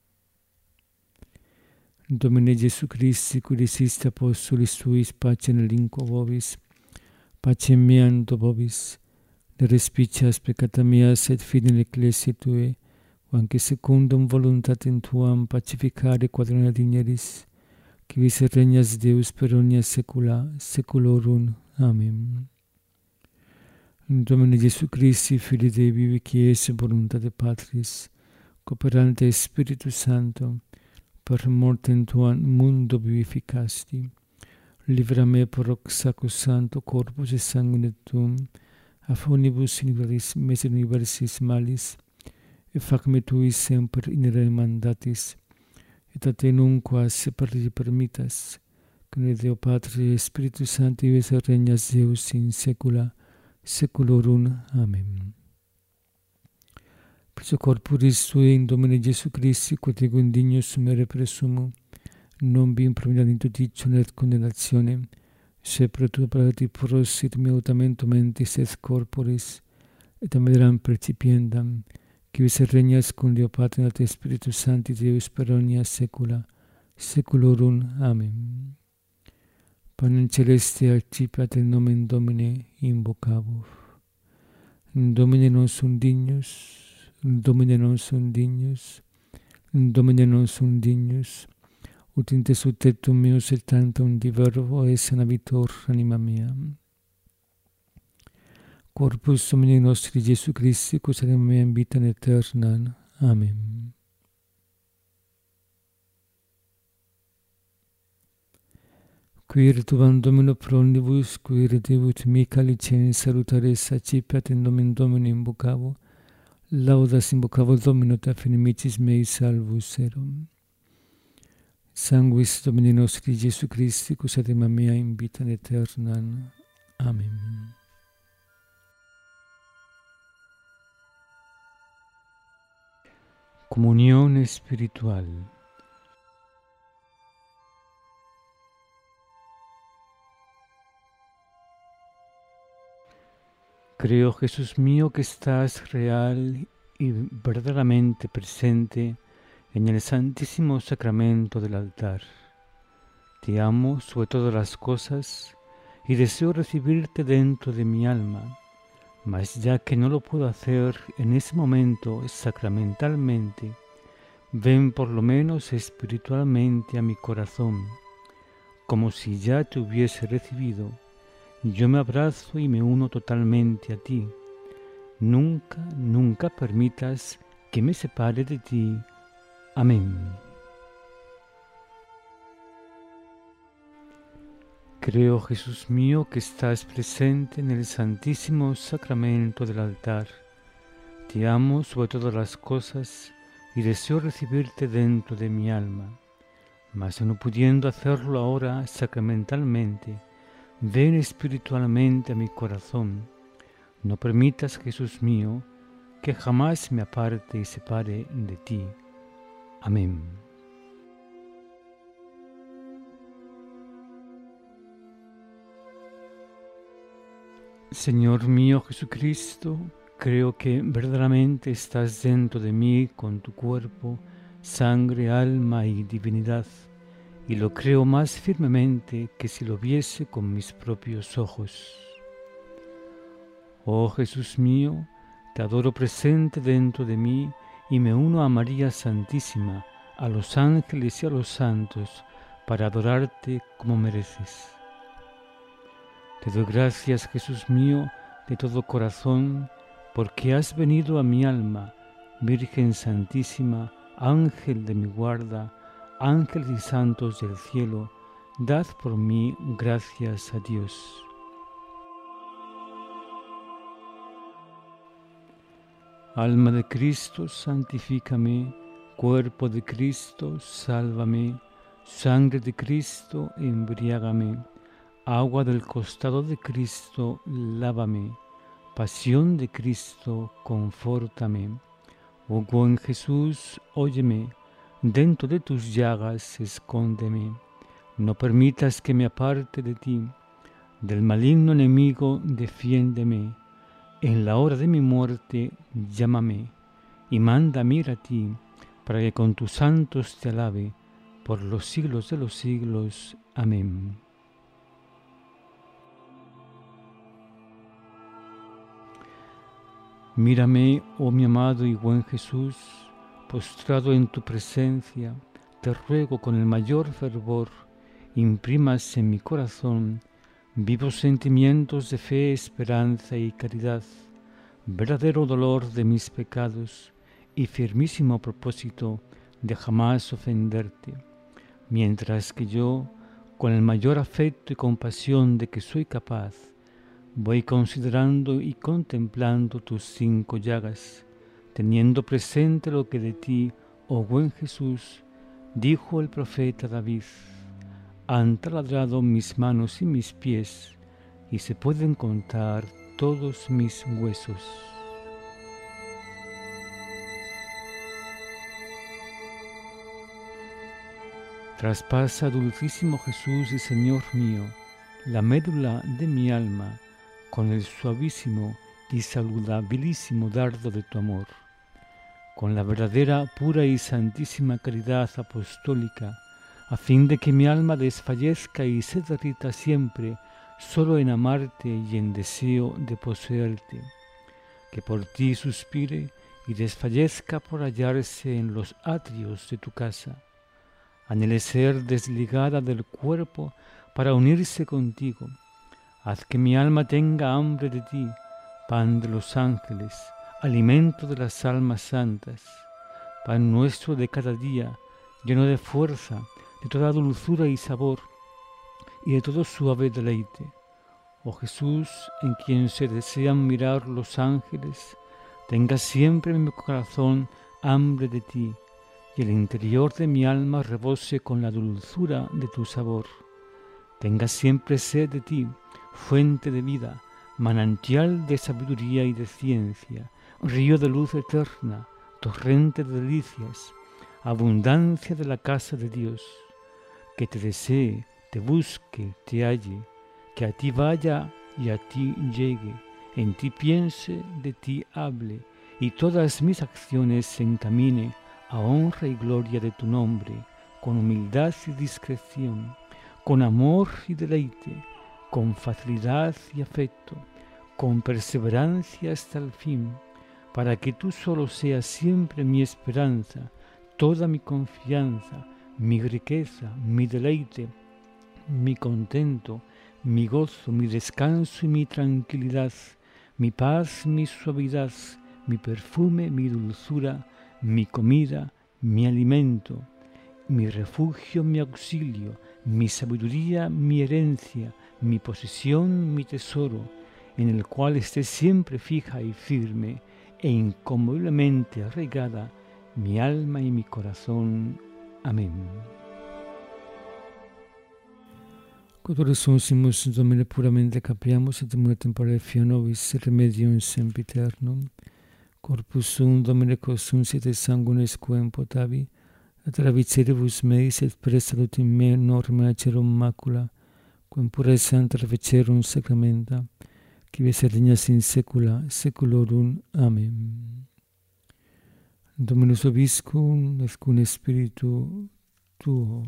Domine Iesu Christi, qui diciste apostolis Tuis, pacem relinquo vobis, pacem meam do vobis, ne respicias peccata meas et fidei ecclesiae Tuae, anche secundum voluntatem Tuam pacificare quadrona digneris, qui vis regnas Deus per omnia saecula saeculorum. Amen. Domine Iesu Christi, Filii Dei vivi, qui es voluntate Patris, cooperante Spiritus Sancto, per mortem Tuam mundo vivificasti, libera me per hoc sacrosancto corpus et sanguine Tuum, a omnibus iniquitis mesis universis malis, et fac me Tui semper inere mandatis, et a Te nunquas permitas, cum Deo Patri et Spiritus Sancti vis regnas Deus in saecula saeculorum. Amen. Presso corporis Tui in Domine Iesu Christi, quod ego indignus sumere presumo, non vi improvidam in judicio et condenationem, se pro tua prati prosit mutamento mentis et corporis, et ameram percipiendam, quis regnas cum Deo Patri et Spiritus Sancti Deus per omnia saecula, saeculorum. Amen. Panem celeste accipiat in nomen Domini invocavos. Domine non sum dignus, Domine non sum dignus, Domine non sum dignus, ut in te subtectum meus et tantum diverbo es sanavitor anima mea. Corpus Domini nostri Jesu Christi, quos anima mea in vita aeternam. Amen. Quire tuam Domino pro omnibus, quire debut mica licens salutares accipiat in nomen Domini invocavo, laudas invocavo Domino ta finimicis mei salvus erum. Sanguis Domini nostri Jesu Christi, quos anima mea in vita aeternam. Amen. Comunión espiritual. Creo, Jesús mío, que estás real y verdaderamente presente en el santísimo sacramento del altar. Te amo sobre todas las cosas y deseo recibirte dentro de mi alma, mas ya que no lo puedo hacer en ese momento sacramentalmente, ven por lo menos espiritualmente a mi corazón, como si ya te hubiese recibido. Yo me abrazo y me uno totalmente a ti. Nunca, nunca permitas que me separe de ti. Amén. Creo, Jesús mío, que estás presente en el santísimo sacramento del altar. Te amo sobre todas las cosas y deseo recibirte dentro de mi alma. Mas no pudiendo hacerlo ahora sacramentalmente, ven espiritualmente a mi corazón. No permitas, Jesús mío, que jamás me aparte y separe de ti. Amén. Señor mío Jesucristo, creo que verdaderamente estás dentro de mí con tu cuerpo, sangre, alma y divinidad, y lo creo más firmemente que si lo viese con mis propios ojos. Oh Jesús mío, te adoro presente dentro de mí y me uno a María Santísima, a los ángeles y a los santos, para adorarte como mereces. Te doy gracias, Jesús mío, de todo corazón, porque has venido a mi alma, Virgen Santísima, Ángel de mi guarda, ángeles y santos del cielo, dad por mí gracias a Dios. Alma de Cristo, santifícame, cuerpo de Cristo, sálvame, sangre de Cristo, embriágame, agua del costado de Cristo, lávame, pasión de Cristo, confórtame. Oh buen Jesús, óyeme, dentro de tus llagas escóndeme, no permitas que me aparte de ti, del maligno enemigo defiéndeme, en la hora de mi muerte llámame, y mándame ir a ti, para que con tus santos te alabe, por los siglos de los siglos. Amén. Mírame, oh mi amado y buen Jesús, postrado en tu presencia, te ruego con el mayor fervor, imprimas en mi corazón vivos sentimientos de fe, esperanza y caridad, verdadero dolor de mis pecados y firmísimo propósito de jamás ofenderte, mientras que yo, con el mayor afecto y compasión de que soy capaz, voy considerando y contemplando tus 5 llagas, teniendo presente lo que de ti, oh buen Jesús, dijo el profeta David: han taladrado mis manos y mis pies, y se pueden contar todos mis huesos. Traspasa, dulcísimo Jesús y Señor mío, la médula de mi alma con el suavísimo y saludabilísimo dardo de tu amor, con la verdadera, pura y santísima caridad apostólica, a fin de que mi alma desfallezca y se derrita siempre solo en amarte y en deseo de poseerte, que por ti suspire y desfallezca por hallarse en los atrios de tu casa. Anhele ser desligada del cuerpo para unirse contigo. Haz que mi alma tenga hambre de ti, pan de los ángeles, alimento de las almas santas, pan nuestro de cada día, lleno de fuerza, de toda dulzura y sabor, y de todo suave deleite. Oh Jesús, en quien se desean mirar los ángeles, tenga siempre en mi corazón hambre de ti, y el interior de mi alma rebose con la dulzura de tu sabor. Tenga siempre sed de ti, fuente de vida, manantial de sabiduría y de ciencia, río de luz eterna, torrente de delicias, abundancia de la casa de Dios. Que te desee, te busque, te halle, que a ti vaya y a ti llegue, en ti piense, de ti hable, y todas mis acciones se encamine a honra y gloria de tu nombre, con humildad y discreción, con amor y deleite, con facilidad y afecto, con perseverancia hasta el fin, para que tú solo seas siempre mi esperanza, toda mi confianza, mi riqueza, mi deleite, mi contento, mi gozo, mi descanso y mi tranquilidad, mi paz, mi suavidad, mi perfume, mi dulzura, mi comida, mi alimento, mi refugio, mi auxilio, mi sabiduría, mi herencia, mi posesión, mi tesoro, en el cual esté siempre fija y firme e inconmoviblemente arraigada mi alma y mi corazón. Amén. Quod resucimus Domine puramente capiamus et immune tempore fio nobis remedium sempiternum, corpus sum Domine quos siete sanguinis quem potavi, et raviciribus meis et praesalut in me norma acerum macula, quem pure santa reficerum sacramenta, qui ves regnas in saecula saeculorum. Amen. Dominus vobiscum, et cum spiritu tuo.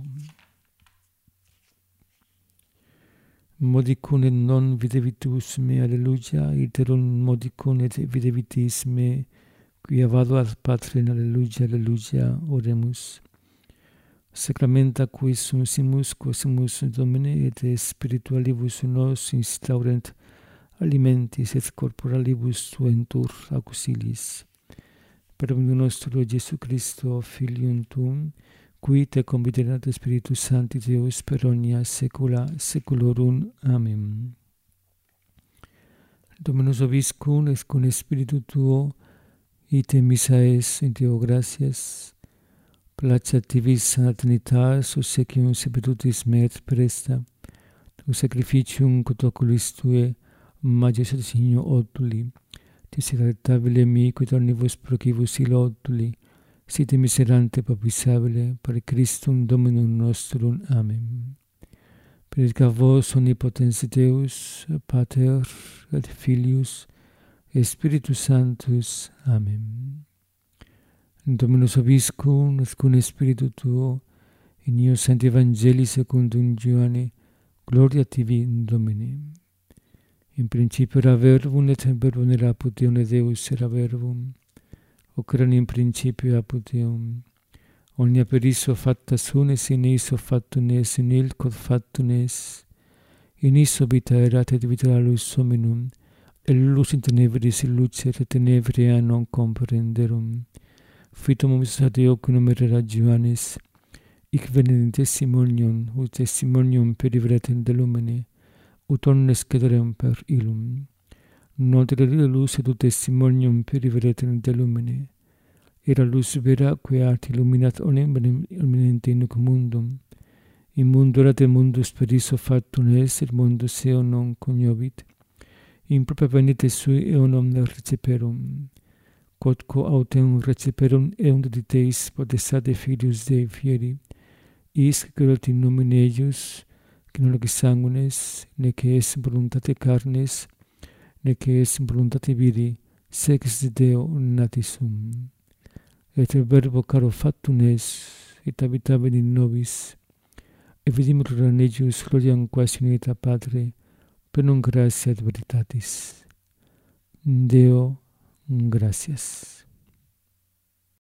Modicum et non videbitus me, alleluia, iterum modicum et videbitis me, quia vado ad Patrem, alleluia, alleluia, oremus. Sacramenta qui sumus, quosimus Domine, et spiritualibus nos instaurent alimentis et corporalibus tuentur auxiliis. Per nostro Gesù Christo, Filium tuum, qui te conviterat Spiritus Sancti Deus per omnia saecula saeculorum. Amen. Dominus vobiscum et cum spiritu tuo, ite missa es in Deo gratias, placet tibi sana Trinitas, obsequium sepetutis me et presta, tu sacrificium quod oculis tue, majestate signo oduli, tis acceptabile mi, quid omnibus procibus illa oduli, site miserante papisabile, per Christum Dominum nostrum. Amen. Benedicat vos omnipotens Deus, Pater et Filius, et Spiritus Sanctus. Amen. Dominus vobiscum, et cum spiritu tuo, in eo Sancti Evangelii secundum Ioanne, gloria tibi, Domine. In principio era verbum, et verbum era apud Deum, et Deus era verbum. Hoc erat in principio apud Deum. Omnia per issue facta sunt, et in issue factum est, in nihil quod factum est. In issue vita erat, et vita la lux hominum, et lux in tenebris lucet, et tenebria non comprenderum. Fitum hominis ad Deo, qui nomen era Ioannes, hic venit in testimonium, ut testimonium periveretem de lumine, ut omnes cederem per illum. Non terere lux et ut testimonium periveretem de lumine. Era lux vera, quae art illuminat omnem eminente in hoc mundum. In mundo erat et mundus per issue factum est, et mundus eo non cognovit. In propria venite sui eo non receperum. Quodquo autem receperum eum dediteis potestate Filius Dei fieri, is credet in nomine eius, que non est sanguines, neque est voluntate carnes, neque est voluntate viri, sex Deo natis sum. Et verbo caro factum est, et habitavit in nobis, et vidimur in eius gloriam quasi in unita Patre, per non gratia et veritatis. Deo, gracias.